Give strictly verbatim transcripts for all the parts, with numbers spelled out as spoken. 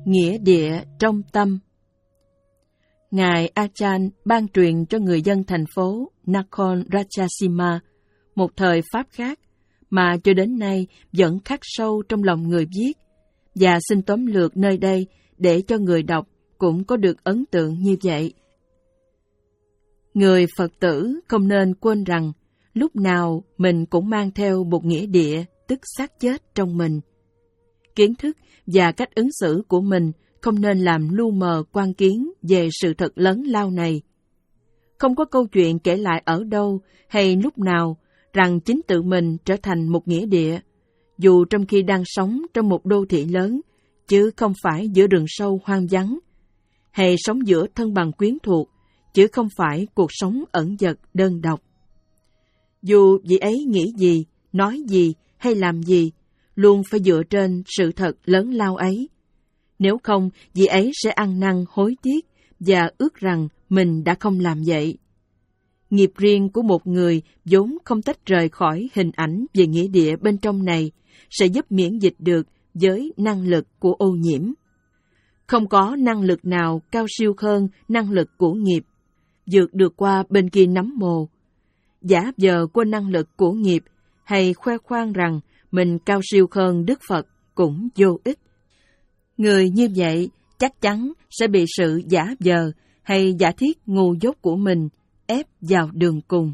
Nghĩa địa trong tâm. Ngài Ajahn ban truyền cho người dân thành phố Nakhon Ratchasima một thời pháp khác mà cho đến nay vẫn khắc sâu trong lòng người viết, và xin tóm lược nơi đây để cho người đọc cũng có được ấn tượng như vậy. Người Phật tử không nên quên rằng lúc nào mình cũng mang theo một nghĩa địa, tức xác chết trong mình. Kiến thức và cách ứng xử của mình không nên làm lu mờ quan kiến về sự thật lớn lao này. Không có câu chuyện kể lại ở đâu hay lúc nào rằng chính tự mình trở thành một nghĩa địa, dù trong khi đang sống trong một đô thị lớn, chứ không phải giữa rừng sâu hoang vắng, hay sống giữa thân bằng quyến thuộc, chứ không phải cuộc sống ẩn dật đơn độc. Dù vị ấy nghĩ gì, nói gì hay làm gì, luôn phải dựa trên sự thật lớn lao ấy. Nếu không, vị ấy sẽ ăn năn hối tiếc và ước rằng mình đã không làm vậy. Nghiệp riêng của một người vốn không tách rời khỏi hình ảnh về nghĩa địa bên trong này sẽ giúp miễn dịch được với năng lực của ô nhiễm. Không có năng lực nào cao siêu hơn năng lực của nghiệp, vượt được qua bên kia nấm mồ. Giả vờ quên năng lực của nghiệp hay khoe khoang rằng mình cao siêu hơn Đức Phật cũng vô ích. Người như vậy chắc chắn sẽ bị sự giả vờ hay giả thiết ngu dốt của mình ép vào đường cùng.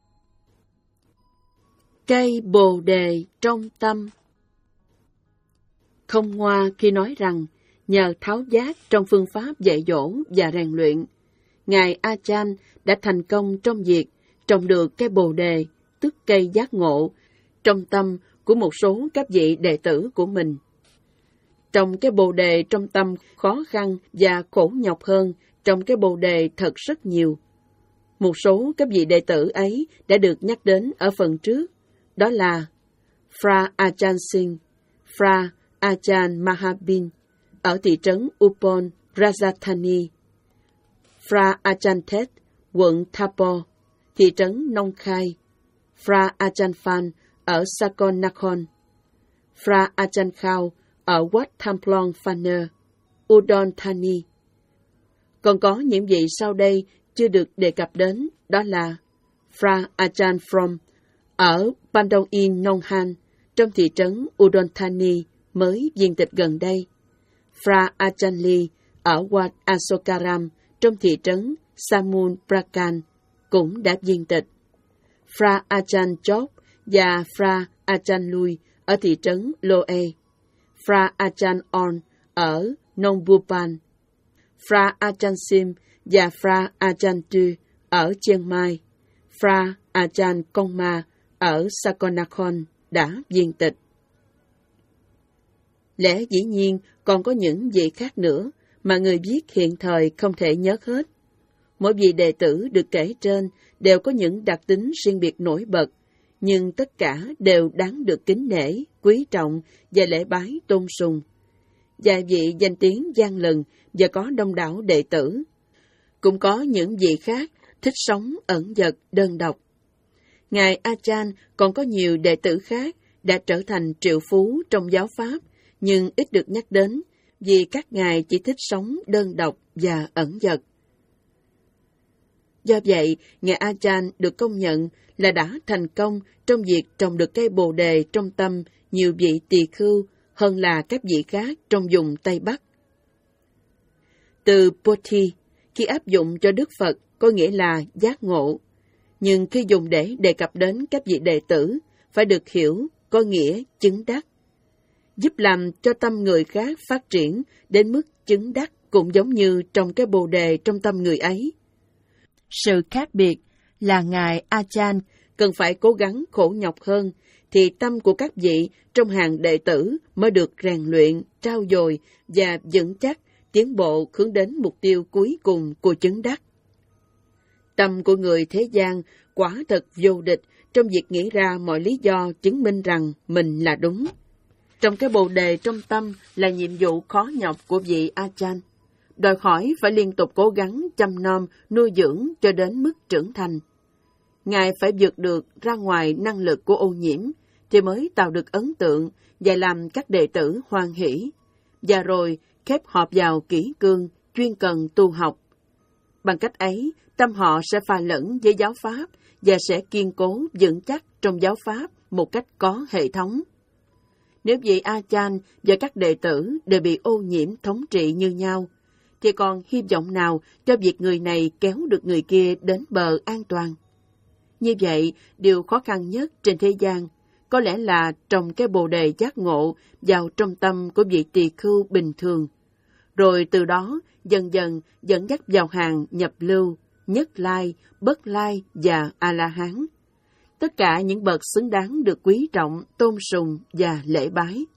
Cây bồ đề trong tâm. Không ngoa khi nói rằng nhờ tháo giác trong phương pháp dạy dỗ và rèn luyện, Ngài Ajahn đã thành công trong việc trồng được cây bồ đề, tức cây giác ngộ, trong tâm của một số các vị đệ tử của mình. Trồng cái bồ đề trong tâm khó khăn và khổ nhọc hơn trồng cái bồ đề thật rất nhiều. Một số các vị đệ tử ấy đã được nhắc đến ở phần trước, đó là Fra Ajahn Singh, Fra Ajahn Mahabin ở thị trấn Upon Rajasthani, Fra Ajahn Thet, quận Thapo, thị trấn Nong Khai, Fra Ajahn Phan ở Sakon Nakhon, Fra Ajahn Khao ở Wat Thamplong Phaner, Udon Thani. Còn có những vị sau đây chưa được đề cập đến, đó là Fra Ajahn From ở Bandong In Nong Han, trong thị trấn Udon Thani mới viên tịch gần đây, Fra Ajahn Lee ở Wat Asokaram, trong thị trấn Samun Prakan, cũng đã viên tịch, Fra Ajahn Chok và Fra Ajahn Lui ở thị trấn Loe, Fra Ajahn On ở Nong Bupan, Fra Ajahn Sim và Fra Ajahn Tu ở Chiang Mai, Fra Ajahn Kongma ở Sakonnakhon đã viên tịch. Lẽ dĩ nhiên còn có những vị khác nữa mà người viết hiện thời không thể nhớ hết. Mỗi vị đệ tử được kể trên đều có những đặc tính riêng biệt nổi bật, nhưng tất cả đều đáng được kính nể, quý trọng và lễ bái tôn sùng. Vài vị danh tiếng vang lừng và có đông đảo đệ tử. Cũng có những vị khác thích sống ẩn dật đơn độc. Ngài Ajahn còn có nhiều đệ tử khác đã trở thành triệu phú trong giáo pháp, nhưng ít được nhắc đến vì các ngài chỉ thích sống đơn độc và ẩn dật. Do vậy, Ngài Ajahn được công nhận là đã thành công trong việc trồng được cây bồ đề trong tâm nhiều vị tỳ khưu hơn là các vị khác trong vùng Tây Bắc. Từ Bodhi, khi áp dụng cho Đức Phật, có nghĩa là giác ngộ, nhưng khi dùng để đề cập đến các vị đệ tử, phải được hiểu có nghĩa chứng đắc. Giúp làm cho tâm người khác phát triển đến mức chứng đắc cũng giống như trong cái bồ đề trong tâm người ấy. Sự khác biệt là Ngài Ajahn cần phải cố gắng khổ nhọc hơn, thì tâm của các vị trong hàng đệ tử mới được rèn luyện, trau dồi và vững chắc, tiến bộ hướng đến mục tiêu cuối cùng của chứng đắc. Tâm của người thế gian quả thật vô địch trong việc nghĩ ra mọi lý do chứng minh rằng mình là đúng. Trong cái bồ đề trong tâm là nhiệm vụ khó nhọc của vị Ajahn, đòi hỏi phải liên tục cố gắng chăm nom, nuôi dưỡng cho đến mức trưởng thành. Ngài phải vượt được ra ngoài năng lực của ô nhiễm, thì mới tạo được ấn tượng và làm các đệ tử hoan hỷ. Và rồi, khép họp vào kỷ cương, chuyên cần tu học. Bằng cách ấy, tâm họ sẽ pha lẫn với giáo pháp và sẽ kiên cố vững chắc trong giáo pháp một cách có hệ thống. Nếu vị A-chan và các đệ tử đều bị ô nhiễm thống trị như nhau, thì còn hy vọng nào cho việc người này kéo được người kia đến bờ an toàn? Như vậy, điều khó khăn nhất trên thế gian có lẽ là trồng cái bồ đề giác ngộ vào trong tâm của vị tỳ khưu bình thường, rồi từ đó dần dần dẫn dắt vào hàng nhập lưu, nhất lai, bất lai và A-la-hán. Tất cả những bậc xứng đáng được quý trọng, tôn sùng và lễ bái.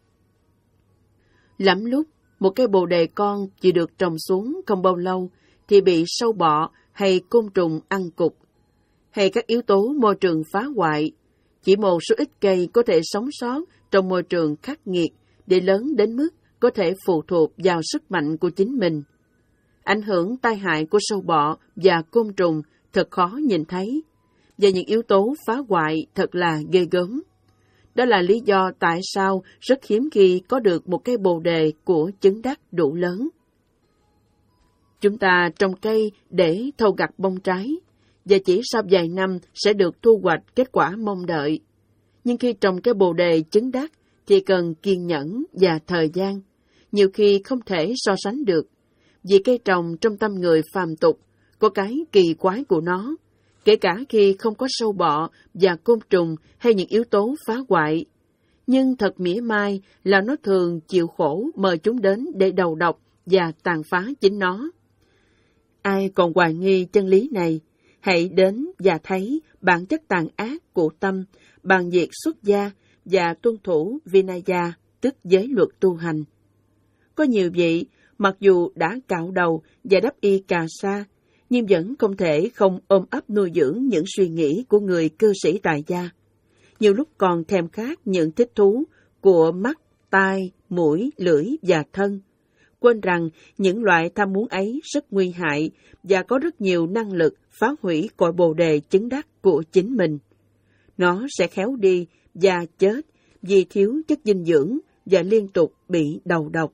Lắm lúc, một cây bồ đề con chỉ được trồng xuống không bao lâu thì bị sâu bọ hay côn trùng ăn cục, hay các yếu tố môi trường phá hoại. Chỉ một số ít cây có thể sống sót trong môi trường khắc nghiệt để lớn đến mức có thể phụ thuộc vào sức mạnh của chính mình. Ảnh hưởng tai hại của sâu bọ và côn trùng thật khó nhìn thấy, và những yếu tố phá hoại thật là ghê gớm. Đó là lý do tại sao rất hiếm khi có được một cây bồ đề của chứng đắc đủ lớn. Chúng ta trồng cây để thâu gặt bông trái, và chỉ sau vài năm sẽ được thu hoạch kết quả mong đợi. Nhưng khi trồng cây bồ đề chứng đắc thì cần kiên nhẫn và thời gian, nhiều khi không thể so sánh được, vì cây trồng trong tâm người phàm tục có cái kỳ quái của nó, kể cả khi không có sâu bọ và côn trùng hay những yếu tố phá hoại. Nhưng thật mỉa mai là nó thường chịu khổ mời chúng đến để đầu độc và tàn phá chính nó. Ai còn hoài nghi chân lý này, hãy đến và thấy bản chất tàn ác của tâm bằng việc xuất gia và tuân thủ Vinaya, tức giới luật tu hành. Có nhiều vị, mặc dù đã cạo đầu và đắp y cà sa, nhưng vẫn không thể không ôm ấp nuôi dưỡng những suy nghĩ của người cư sĩ tại gia. Nhiều lúc còn thèm khát những thích thú của mắt, tai, mũi, lưỡi và thân, quên rằng những loại tham muốn ấy rất nguy hại và có rất nhiều năng lực phá hủy cội bồ đề chứng đắc của chính mình. Nó sẽ khéo đi và chết vì thiếu chất dinh dưỡng và liên tục bị đầu độc.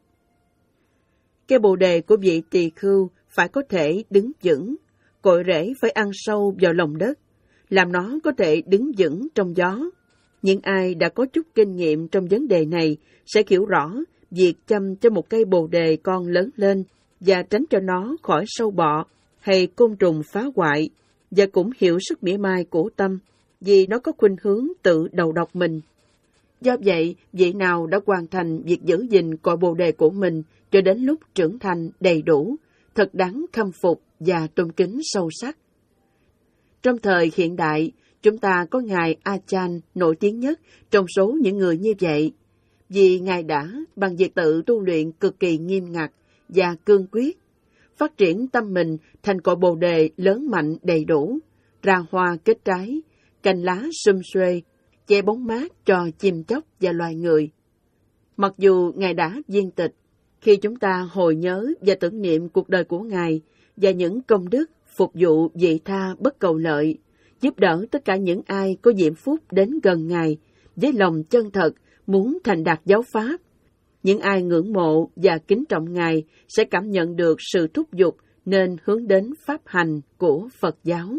Cây bồ đề của vị tỳ khưu phải có thể đứng vững, cội rễ phải ăn sâu vào lòng đất, làm nó có thể đứng vững trong gió. Những ai đã có chút kinh nghiệm trong vấn đề này sẽ hiểu rõ việc chăm cho một cây bồ đề con lớn lên và tránh cho nó khỏi sâu bọ hay côn trùng phá hoại, và cũng hiểu sức mỉa mai của tâm, vì nó có khuynh hướng tự đầu độc mình. Do vậy, vị nào đã hoàn thành việc giữ gìn cội bồ đề của mình cho đến lúc trưởng thành đầy đủ, thật đáng khâm phục và tôn kính sâu sắc. Trong thời hiện đại, chúng ta có Ngài A-chan nổi tiếng nhất trong số những người như vậy, vì Ngài đã, bằng việc tự tu luyện cực kỳ nghiêm ngặt và cương quyết, phát triển tâm mình thành cội bồ đề lớn mạnh đầy đủ, ra hoa kết trái, cành lá sum xuê, che bóng mát cho chim chóc và loài người. Mặc dù Ngài đã viên tịch, khi chúng ta hồi nhớ và tưởng niệm cuộc đời của Ngài và những công đức phục vụ vị tha bất cầu lợi, giúp đỡ tất cả những ai có diễm phúc đến gần Ngài với lòng chân thật muốn thành đạt giáo pháp, những ai ngưỡng mộ và kính trọng Ngài sẽ cảm nhận được sự thúc giục nên hướng đến pháp hành của Phật giáo.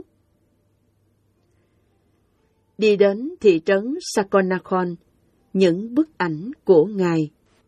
Đi đến thị trấn Sakonakhon, những bức ảnh của Ngài.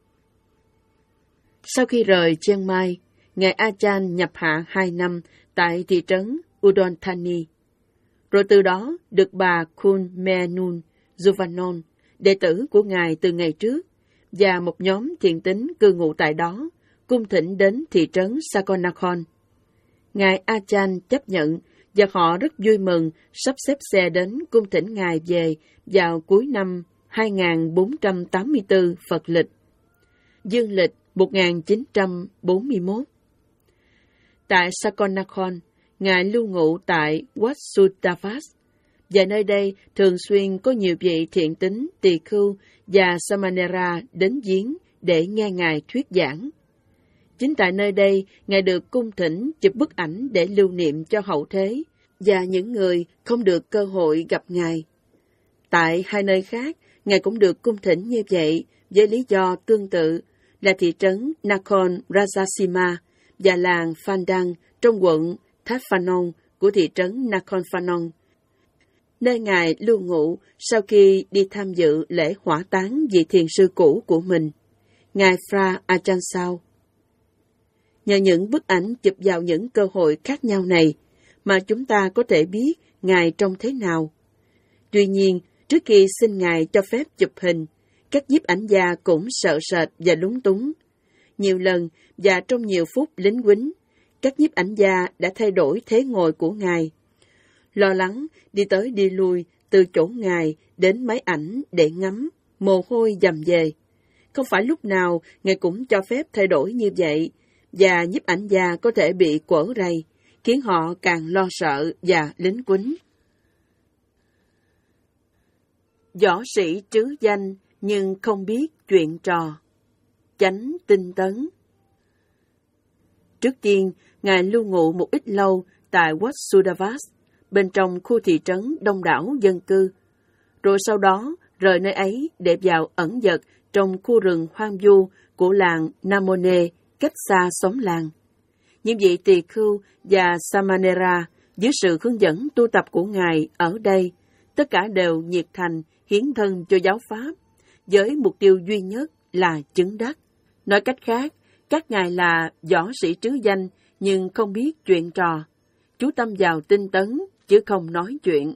Sau khi rời Chiang Mai, Ngài A-chan nhập hạ hai năm tại thị trấn Udon Thani, rồi từ đó được bà Khun Menun Juvanon, đệ tử của Ngài từ ngày trước, và một nhóm thiện tín cư ngụ tại đó, cung thỉnh đến thị trấn Sakonakhon. Ngài A-chan chấp nhận, và họ rất vui mừng sắp xếp xe đến cung thỉnh Ngài về vào cuối năm hai nghìn bốn trăm tám mươi tư Phật lịch, dương lịch một nghìn chín trăm bốn mươi mốt. Tại Sakonakhon, Ngài lưu ngụ tại Wat Sutavas, và nơi đây thường xuyên có nhiều vị thiện tín, tỳ khưu và Samanera đến viếng để nghe Ngài thuyết giảng. Chính tại nơi đây, Ngài được cung thỉnh chụp bức ảnh để lưu niệm cho hậu thế và những người không được cơ hội gặp Ngài. Tại hai nơi khác, Ngài cũng được cung thỉnh như vậy với lý do tương tự là thị trấn Nakhon Ratchasima và làng Phandang trong quận That Phanom của thị trấn Nakhon Phanom, nơi Ngài lưu ngụ sau khi đi tham dự lễ hỏa táng vị thiền sư cũ của mình, Ngài Phra Ajahn Chah. Nhờ những bức ảnh chụp vào những cơ hội khác nhau này mà chúng ta có thể biết Ngài trông thế nào. Tuy nhiên, trước khi xin Ngài cho phép chụp hình, các nhiếp ảnh gia cũng sợ sệt và lúng túng. Nhiều lần và trong nhiều phút lính quýnh, các nhiếp ảnh gia đã thay đổi thế ngồi của Ngài. Lo lắng đi tới đi lui từ chỗ Ngài đến máy ảnh để ngắm, mồ hôi dầm về. Không phải lúc nào Ngài cũng cho phép thay đổi như vậy, và nhiếp ảnh gia có thể bị quở rầy, khiến họ càng lo sợ và lính quýnh. Võ sĩ trứ danh nhưng không biết chuyện trò. Chánh tinh tấn. Trước tiên, Ngài lưu ngụ một ít lâu tại Wat Sudavas, bên trong khu thị trấn đông đảo dân cư, rồi sau đó rời nơi ấy để vào ẩn dật trong khu rừng hoang vu của làng Namone, cách xa xóm làng. Những vị tỳ khưu và Samanera dưới sự hướng dẫn tu tập của Ngài ở đây, tất cả đều nhiệt thành hiến thân cho giáo pháp, với mục tiêu duy nhất là chứng đắc. Nói cách khác, các ngài là võ sĩ trứ danh nhưng không biết chuyện trò, chú tâm vào tinh tấn chứ không nói chuyện.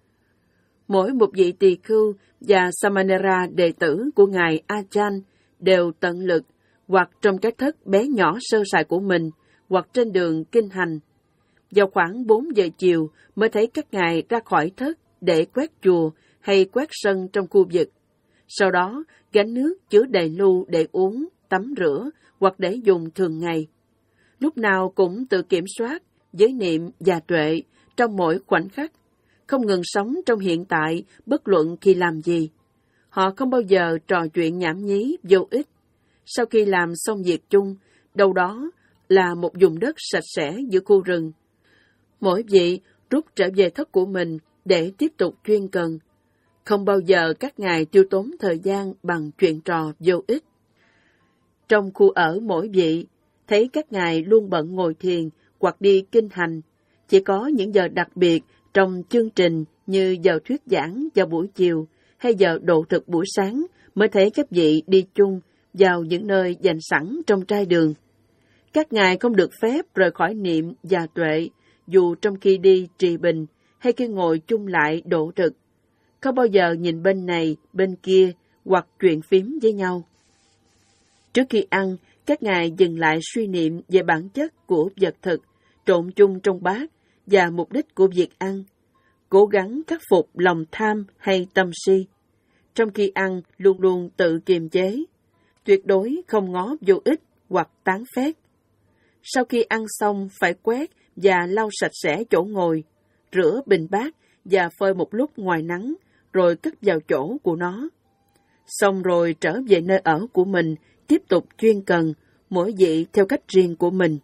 Mỗi một vị tỳ khưu và Samanera đệ tử của Ngài Ajahn đều tận lực, hoặc trong cái thất bé nhỏ sơ sài của mình, hoặc trên đường kinh hành. Vào khoảng bốn giờ chiều mới thấy các ngài ra khỏi thất để quét chùa hay quét sân trong khu vực. Sau đó, gánh nước chứa đầy lu để uống, tắm rửa hoặc để dùng thường ngày. Lúc nào cũng tự kiểm soát, giới niệm và tuệ trong mỗi khoảnh khắc, không ngừng sống trong hiện tại bất luận khi làm gì. Họ không bao giờ trò chuyện nhảm nhí, vô ích. Sau khi làm xong việc chung, đâu đó là một vùng đất sạch sẽ giữa khu rừng. Mỗi vị rút trở về thất của mình để tiếp tục chuyên cần. Không bao giờ các ngài tiêu tốn thời gian bằng chuyện trò vô ích. Trong khu ở mỗi vị, thấy các ngài luôn bận ngồi thiền hoặc đi kinh hành. Chỉ có những giờ đặc biệt trong chương trình như giờ thuyết giảng vào buổi chiều hay giờ độ thực buổi sáng mới thấy các vị đi chung vào những nơi dành sẵn trong trai đường. Các ngài không được phép rời khỏi niệm và tuệ, dù trong khi đi trì bình hay khi ngồi chung lại độ thực. Không bao giờ nhìn bên này, bên kia hoặc chuyện phím với nhau. Trước khi ăn, các ngài dừng lại suy niệm về bản chất của vật thực, trộn chung trong bát và mục đích của việc ăn. Cố gắng khắc phục lòng tham hay tâm si. Trong khi ăn, luôn luôn tự kiềm chế. Tuyệt đối không ngó vô ích hoặc tán phét. Sau khi ăn xong phải quét và lau sạch sẽ chỗ ngồi, rửa bình bát và phơi một lúc ngoài nắng, rồi cất vào chỗ của nó. Xong rồi trở về nơi ở của mình, tiếp tục chuyên cần, mỗi vị theo cách riêng của mình.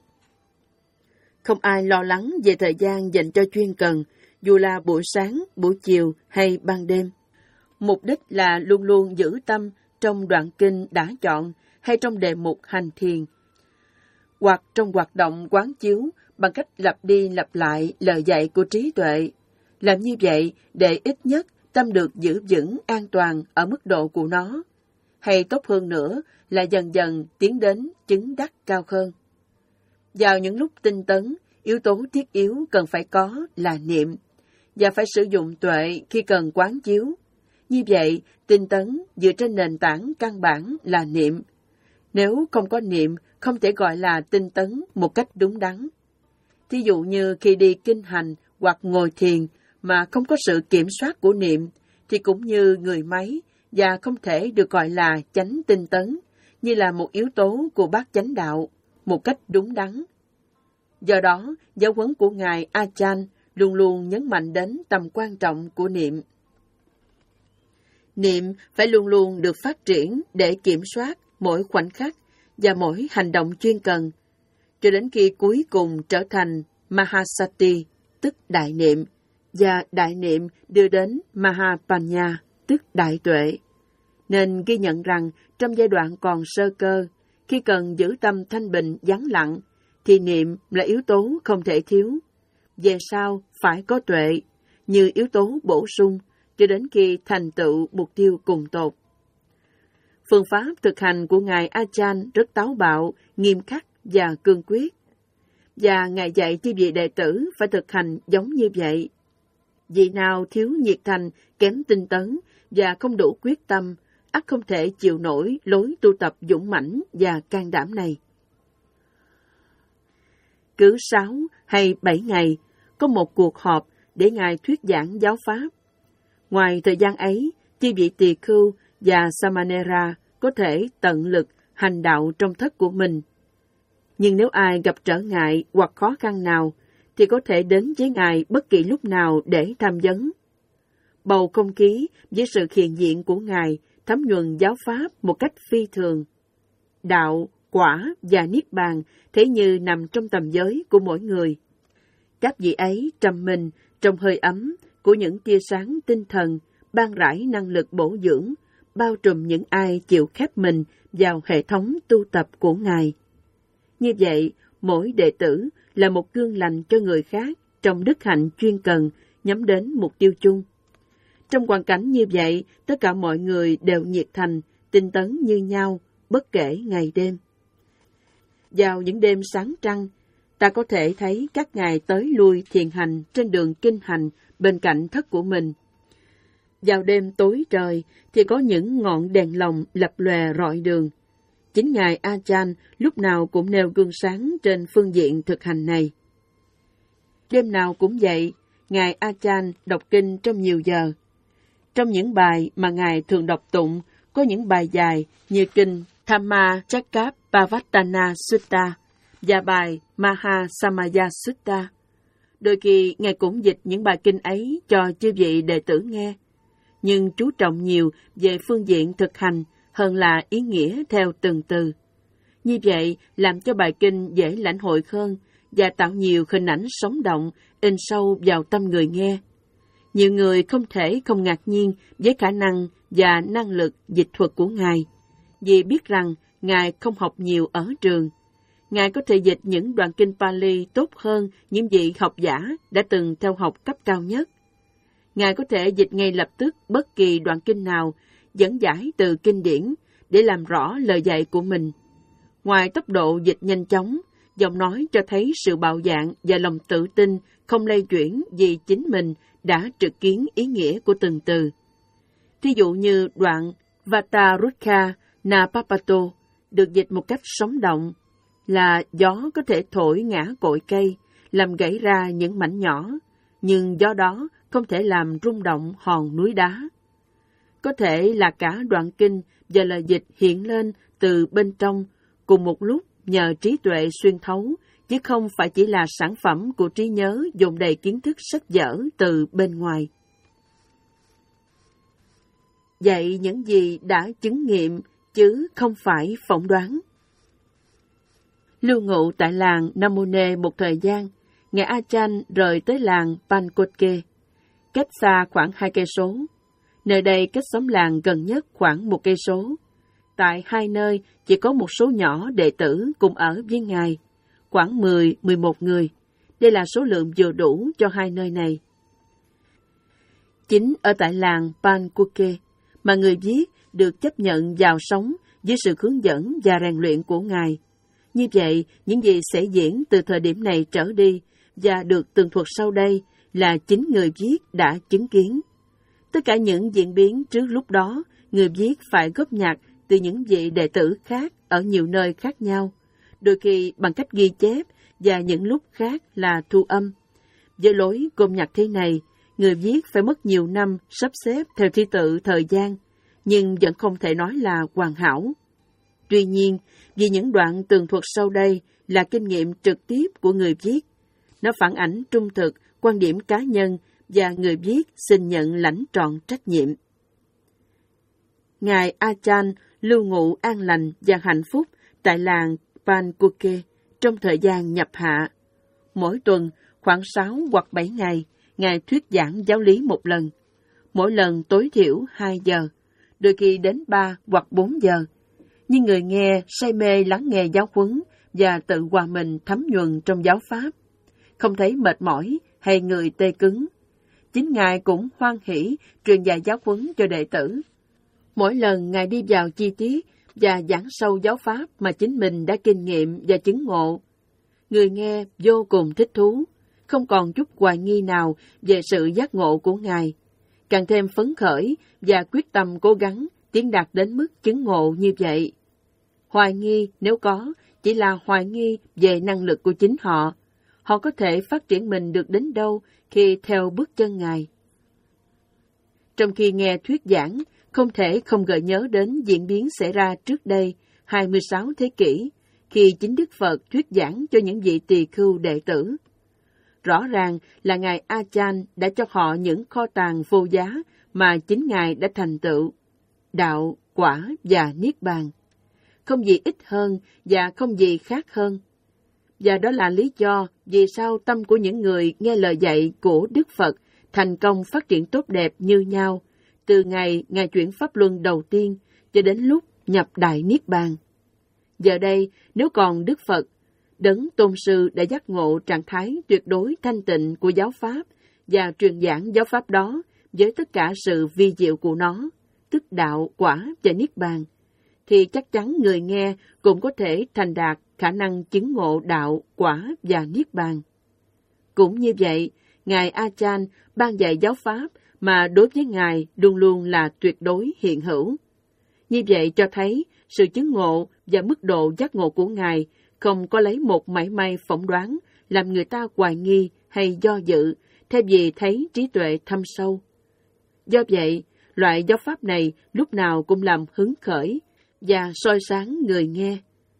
Không ai lo lắng về thời gian dành cho chuyên cần, dù là buổi sáng, buổi chiều hay ban đêm. Mục đích là luôn luôn giữ tâm trong đoạn kinh đã chọn hay trong đề mục hành thiền, hoặc trong hoạt động quán chiếu bằng cách lặp đi lặp lại lời dạy của trí tuệ. Làm như vậy để ít nhất tâm được giữ vững an toàn ở mức độ của nó, hay tốt hơn nữa là dần dần tiến đến chứng đắc cao hơn. Vào những lúc tinh tấn, yếu tố thiết yếu cần phải có là niệm, và phải sử dụng tuệ khi cần quán chiếu. Như vậy, tinh tấn dựa trên nền tảng căn bản là niệm. Nếu không có niệm, không thể gọi là tinh tấn một cách đúng đắn. Thí dụ như khi đi kinh hành hoặc ngồi thiền mà không có sự kiểm soát của niệm, thì cũng như người máy và không thể được gọi là chánh tinh tấn, như là một yếu tố của bát chánh đạo, một cách đúng đắn. Do đó, giáo huấn của Ngài Ajahn luôn luôn nhấn mạnh đến tầm quan trọng của niệm. Niệm phải luôn luôn được phát triển để kiểm soát mỗi khoảnh khắc và mỗi hành động chuyên cần, cho đến khi cuối cùng trở thành Mahasati, tức đại niệm, và đại niệm đưa đến Mahapanya, tức đại tuệ. Nên ghi nhận rằng trong giai đoạn còn sơ cơ, Khi cần giữ tâm thanh bình vắng lặng, thì niệm là yếu tố không thể thiếu. Về sau phải có tuệ, như yếu tố bổ sung, cho đến khi thành tựu mục tiêu cùng tột. Phương pháp thực hành của Ngài Ajahn rất táo bạo, nghiêm khắc và cương quyết. Và Ngài dạy chi vị đệ tử phải thực hành giống như vậy. Vị nào thiếu nhiệt thành, kém tinh tấn và không đủ quyết tâm, ắt không thể chịu nổi lối tu tập dũng mãnh và can đảm này. Cứ sáu hay bảy ngày, có một cuộc họp để Ngài thuyết giảng giáo pháp. Ngoài thời gian ấy, chi vị tỳ khưu và Samanera có thể tận lực hành đạo trong thất của mình. Nhưng nếu ai gặp trở ngại hoặc khó khăn nào, thì có thể đến với Ngài bất kỳ lúc nào để tham vấn. Bầu không khí với sự hiện diện của Ngài thấm nhuần giáo pháp một cách phi thường. Đạo, quả và niết bàn thế như nằm trong tầm giới của mỗi người. Các vị ấy trầm mình trong hơi ấm của những tia sáng tinh thần, ban rải năng lực bổ dưỡng, bao trùm những ai chịu khép mình vào hệ thống tu tập của Ngài. Như vậy, mỗi đệ tử là một gương lành cho người khác trong đức hạnh chuyên cần nhắm đến mục tiêu chung. Trong hoàn cảnh như vậy, tất cả mọi người đều nhiệt thành, tinh tấn như nhau, bất kể ngày đêm. Vào những đêm sáng trăng, ta có thể thấy các ngài tới lui thiền hành trên đường kinh hành bên cạnh thất của mình. Vào đêm tối trời thì có những ngọn đèn lồng lập lòe rọi đường. Chính Ngài Ajahn lúc nào cũng nêu gương sáng trên phương diện thực hành này. Đêm nào cũng vậy, Ngài Ajahn đọc kinh trong nhiều giờ. Trong những bài mà Ngài thường đọc tụng, có những bài dài như kinh Dhammacakkappavattana Sutta và bài Mahasamaya Sutta. Đôi khi Ngài cũng dịch những bài kinh ấy cho chư vị đệ tử nghe, nhưng chú trọng nhiều về phương diện thực hành hơn là ý nghĩa theo từng từ. Như vậy làm cho bài kinh dễ lãnh hội hơn và tạo nhiều hình ảnh sống động, in sâu vào tâm người nghe. Nhiều người không thể không ngạc nhiên với khả năng và năng lực dịch thuật của Ngài, vì biết rằng Ngài không học nhiều ở trường. Ngài có thể dịch những đoạn kinh Pali tốt hơn những vị học giả đã từng theo học cấp cao nhất. Ngài có thể dịch ngay lập tức bất kỳ đoạn kinh nào, dẫn giải từ kinh điển để làm rõ lời dạy của mình. Ngoài tốc độ dịch nhanh chóng, giọng nói cho thấy sự bạo dạn và lòng tự tin không lay chuyển vì chính mình đã trực kiến ý nghĩa của từng từ. Thí dụ như đoạn Vatarukha Napapato được dịch một cách sống động, là gió có thể thổi ngã cội cây, làm gãy ra những mảnh nhỏ, nhưng gió đó không thể làm rung động hòn núi đá. Có thể là cả đoạn kinh và lời dịch hiện lên từ bên trong cùng một lúc nhờ trí tuệ xuyên thấu, chứ không phải chỉ là sản phẩm của trí nhớ dồn đầy kiến thức sách vở từ bên ngoài. Dạy những gì đã chứng nghiệm, chứ không phải phỏng đoán. Lưu ngụ tại làng Namone một thời gian, Ngài Ajahn rời tới làng Pankotke, cách xa khoảng hai cây số. Nơi đây cách xóm làng gần nhất khoảng một cây số. Tại hai nơi chỉ có một số nhỏ đệ tử cùng ở với Ngài, khoảng mười, mười một người. Đây là số lượng vừa đủ cho hai nơi này. Chính ở tại làng Pankotke mà người viết được chấp nhận vào sống dưới sự hướng dẫn và rèn luyện của Ngài. Như vậy, những gì sẽ diễn từ thời điểm này trở đi và được tường thuật sau đây là chính người viết đã chứng kiến. Tất cả những diễn biến trước lúc đó, người viết phải góp nhặt từ những vị đệ tử khác ở nhiều nơi khác nhau, đôi khi bằng cách ghi chép và những lúc khác là thu âm. Với lối gom nhặt thế này, người viết phải mất nhiều năm sắp xếp theo thứ tự thời gian, nhưng vẫn không thể nói là hoàn hảo. Tuy nhiên, vì những đoạn tường thuật sau đây là kinh nghiệm trực tiếp của người viết, nó phản ảnh trung thực quan điểm cá nhân và người viết xin nhận lãnh trọn trách nhiệm. Ngài Ajahn lưu ngụ an lành và hạnh phúc tại làng Pankotke trong thời gian nhập hạ. Mỗi tuần, khoảng sáu hoặc bảy ngày, Ngài thuyết giảng giáo lý một lần. Mỗi lần tối thiểu hai giờ, đôi khi đến ba hoặc bốn giờ. Nhưng người nghe say mê lắng nghe giáo huấn và tự hòa mình thấm nhuần trong giáo pháp, không thấy mệt mỏi hay người tê cứng. Chính Ngài cũng hoan hỷ truyền dạy giáo huấn cho đệ tử. Mỗi lần Ngài đi vào chi tiết và giảng sâu giáo pháp mà chính mình đã kinh nghiệm và chứng ngộ, người nghe vô cùng thích thú, không còn chút hoài nghi nào về sự giác ngộ của Ngài, càng thêm phấn khởi và quyết tâm cố gắng tiến đạt đến mức chứng ngộ như vậy. Hoài nghi nếu có, chỉ là hoài nghi về năng lực của chính họ. Họ có thể phát triển mình được đến đâu khi theo bước chân Ngài. Trong khi nghe thuyết giảng, không thể không gợi nhớ đến diễn biến xảy ra trước đây, hai mươi sáu thế kỷ, khi chính Đức Phật thuyết giảng cho những vị tỳ khưu đệ tử. Rõ ràng là Ngài A Chan đã cho họ những kho tàng vô giá mà chính Ngài đã thành tựu, đạo, quả và niết bàn. Không gì ít hơn và không gì khác hơn. Và đó là lý do vì sao tâm của những người nghe lời dạy của Đức Phật thành công phát triển tốt đẹp như nhau, từ ngày Ngài chuyển Pháp Luân đầu tiên cho đến lúc nhập Đại Niết Bàn. Giờ đây, nếu còn Đức Phật, Đấng Tôn Sư đã giác ngộ trạng thái tuyệt đối thanh tịnh của giáo Pháp và truyền giảng giáo Pháp đó với tất cả sự vi diệu của nó, tức đạo, quả và niết bàn, thì chắc chắn người nghe cũng có thể thành đạt khả năng chứng ngộ đạo, quả và niết bàn. Cũng như vậy, Ngài A Chan ban dạy giáo Pháp mà đối với Ngài luôn luôn là tuyệt đối hiện hữu. Như vậy cho thấy sự chứng ngộ và mức độ giác ngộ của Ngài không có lấy một mảy may phỏng đoán làm người ta hoài nghi hay do dự, thay vì thấy trí tuệ thâm sâu. Do vậy, loại giáo pháp này lúc nào cũng làm hứng khởi và soi sáng người nghe.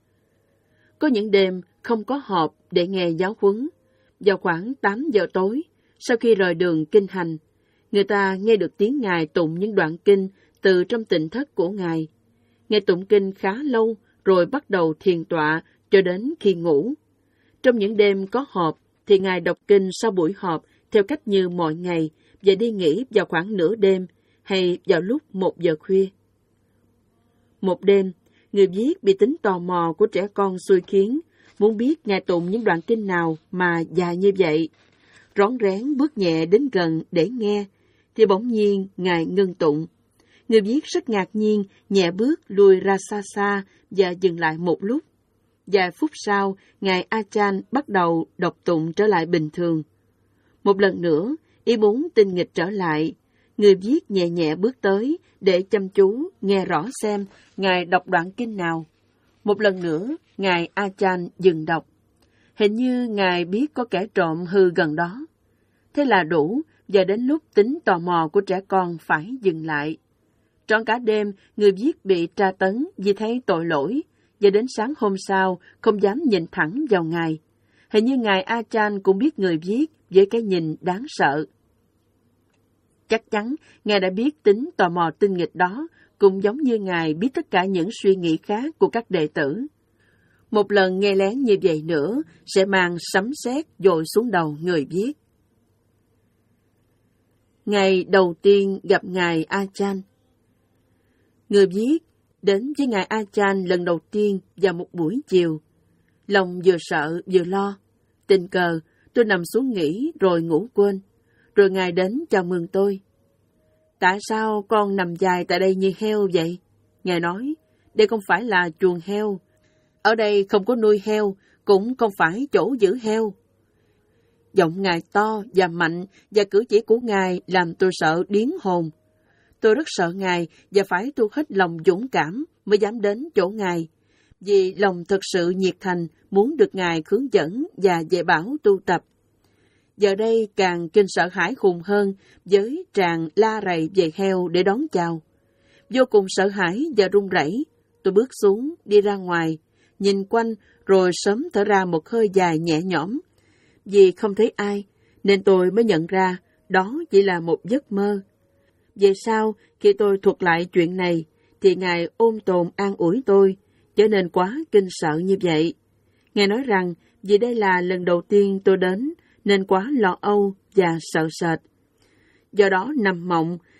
Có những đêm không có họp để nghe giáo huấn. Vào khoảng tám giờ tối, sau khi rời đường kinh hành, người ta nghe được tiếng Ngài tụng những đoạn kinh từ trong tịnh thất của Ngài. Ngài tụng kinh khá lâu rồi bắt đầu thiền tọa cho đến khi ngủ. Trong những đêm có họp thì Ngài đọc kinh sau buổi họp theo cách như mọi ngày và đi nghỉ vào khoảng nửa đêm hay vào lúc một giờ khuya. Một đêm, người viết bị tính tò mò của trẻ con xui khiến, muốn biết Ngài tụng những đoạn kinh nào mà dài như vậy. Rón rén bước nhẹ đến gần để nghe, thì bỗng nhiên Ngài ngưng tụng. Người viết rất ngạc nhiên, nhẹ bước lùi ra xa xa và dừng lại một lúc. Vài phút sau, Ngài A Chan bắt đầu đọc tụng trở lại bình thường. Một lần nữa, ý muốn tinh nghịch trở lại. Người viết nhẹ nhẹ bước tới để chăm chú nghe rõ xem Ngài đọc đoạn kinh nào. Một lần nữa, Ngài A Chan dừng đọc. Hình như Ngài biết có kẻ trộm hư gần đó. Thế là đủ, và đến lúc tính tò mò của trẻ con phải dừng lại. Trọn cả đêm, người viết bị tra tấn vì thấy tội lỗi, và đến sáng hôm sau không dám nhìn thẳng vào Ngài. Hình như Ngài A Chan cũng biết người viết với cái nhìn đáng sợ. Chắc chắn Ngài đã biết tính tò mò tinh nghịch đó, cũng giống như Ngài biết tất cả những suy nghĩ khác của các đệ tử. Một lần nghe lén như vậy nữa sẽ mang sấm sét dội xuống đầu người viết. Ngày đầu tiên gặp Ngài A Chan. Người viết đến với Ngài A Chan lần đầu tiên vào một buổi chiều. Lòng vừa sợ vừa lo. Tình cờ tôi nằm xuống nghỉ rồi ngủ quên. Rồi Ngài đến chào mừng tôi. Tại sao con nằm dài tại đây như heo vậy? Ngài nói, đây không phải là chuồng heo. Ở đây không có nuôi heo, cũng không phải chỗ giữ heo. Giọng Ngài to và mạnh và cử chỉ của Ngài làm tôi sợ điếng hồn. Tôi rất sợ Ngài và phải tu hết lòng dũng cảm mới dám đến chỗ Ngài, vì lòng thật sự nhiệt thành muốn được Ngài hướng dẫn và dạy bảo tu tập. Giờ đây càng kinh sợ hãi khùng hơn với tràng la rầy về heo để đón chào. Vô cùng sợ hãi và run rẩy, tôi bước xuống, đi ra ngoài, nhìn quanh rồi sớm thở ra một hơi dài nhẹ nhõm. Vì không thấy ai, nên tôi mới nhận ra đó chỉ là một giấc mơ. Về sau, khi tôi thuật lại chuyện này, thì Ngài ôm tồn an ủi tôi, trở nên quá kinh sợ như vậy. Ngài nói rằng, vì đây là lần đầu tiên tôi đến, nên quá lo âu và sợ sệt. Do đó nằm mộng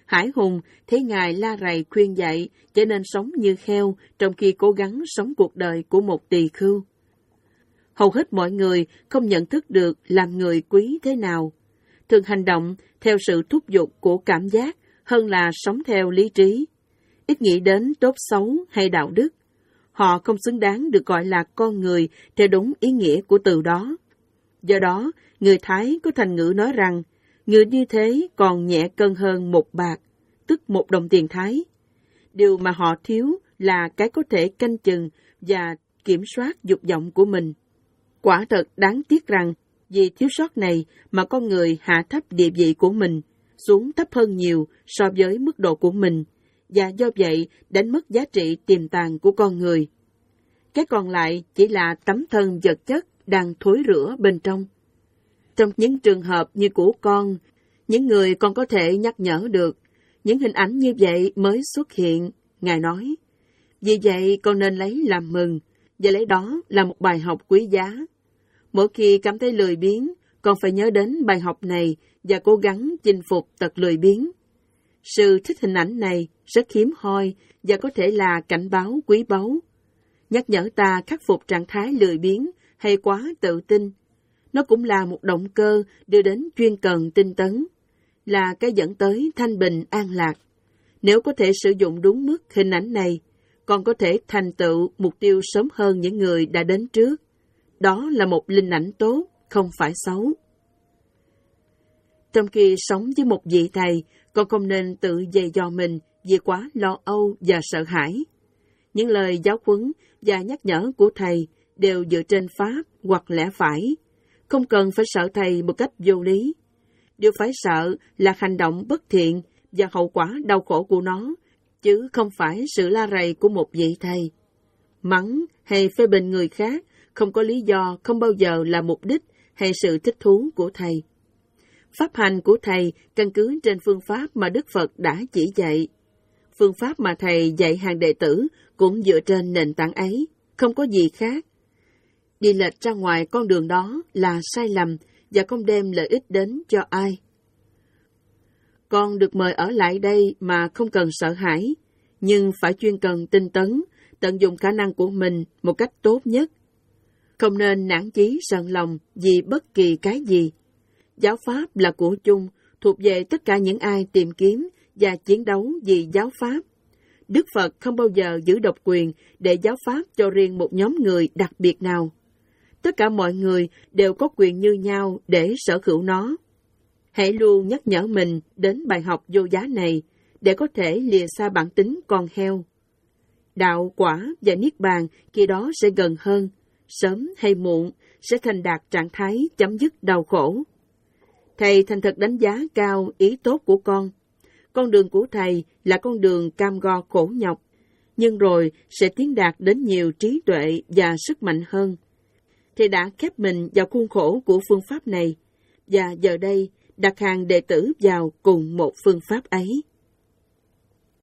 Hải Hùng thấy Ngài la rầy khuyên dạy, trở nên sống như heo, trong khi cố gắng sống cuộc đời của một tỳ khưu. Hầu hết mọi người không nhận thức được làm người quý thế nào, thường hành động theo sự thúc giục của cảm giác hơn là sống theo lý trí, ít nghĩ đến tốt xấu hay đạo đức. Họ không xứng đáng được gọi là con người theo đúng ý nghĩa của từ đó. Do đó, người Thái có thành ngữ nói rằng, người như thế còn nhẹ cân hơn một bạc, tức một đồng tiền Thái. Điều mà họ thiếu là cái có thể canh chừng và kiểm soát dục vọng của mình. Quả thật đáng tiếc rằng, vì thiếu sót này mà con người hạ thấp địa vị của mình, xuống thấp hơn nhiều so với mức độ của mình, và do vậy đánh mất giá trị tiềm tàng của con người. Cái còn lại chỉ là tấm thân vật chất đang thối rữa bên trong. Trong những trường hợp như của con, những người con có thể nhắc nhở được, những hình ảnh như vậy mới xuất hiện, Ngài nói. Vì vậy con nên lấy làm mừng, và lấy đó là một bài học quý giá. Mỗi khi cảm thấy lười biếng, con phải nhớ đến bài học này và cố gắng chinh phục tật lười biếng. Sự thích hình ảnh này rất hiếm hoi và có thể là cảnh báo quý báu. Nhắc nhở ta khắc phục trạng thái lười biếng hay quá tự tin. Nó cũng là một động cơ đưa đến chuyên cần tinh tấn, là cái dẫn tới thanh bình an lạc. Nếu có thể sử dụng đúng mức hình ảnh này, con có thể thành tựu mục tiêu sớm hơn những người đã đến trước. Đó là một linh ảnh tốt, không phải xấu. Trong khi sống với một vị thầy, con không nên tự dày dò mình vì quá lo âu và sợ hãi. Những lời giáo huấn và nhắc nhở của thầy đều dựa trên pháp hoặc lẽ phải. Không cần phải sợ thầy một cách vô lý. Điều phải sợ là hành động bất thiện và hậu quả đau khổ của nó, chứ không phải sự la rầy của một vị thầy. Mắng hay phê bình người khác không có lý do, không bao giờ là mục đích hay sự thích thú của thầy. Pháp hành của thầy căn cứ trên phương pháp mà Đức Phật đã chỉ dạy. Phương pháp mà thầy dạy hàng đệ tử cũng dựa trên nền tảng ấy, không có gì khác. Đi lệch ra ngoài con đường đó là sai lầm và không đem lợi ích đến cho ai. Con được mời ở lại đây mà không cần sợ hãi, nhưng phải chuyên cần tinh tấn, tận dụng khả năng của mình một cách tốt nhất. Không nên nản chí sờn lòng vì bất kỳ cái gì. Giáo pháp là của chung, thuộc về tất cả những ai tìm kiếm và chiến đấu vì giáo pháp. Đức Phật không bao giờ giữ độc quyền để giáo pháp cho riêng một nhóm người đặc biệt nào. Tất cả mọi người đều có quyền như nhau để sở hữu nó. Hãy luôn nhắc nhở mình đến bài học vô giá này để có thể lìa xa bản tính con heo. Đạo, quả và niết bàn khi đó sẽ gần hơn, sớm hay muộn sẽ thành đạt trạng thái chấm dứt đau khổ. Thầy thành thật đánh giá cao ý tốt của con. Con đường của thầy là con đường cam go khổ nhọc, nhưng rồi sẽ tiến đạt đến nhiều trí tuệ và sức mạnh hơn. Thầy đã khép mình vào khuôn khổ của phương pháp này, và giờ đây đặt hàng đệ tử vào cùng một phương pháp ấy.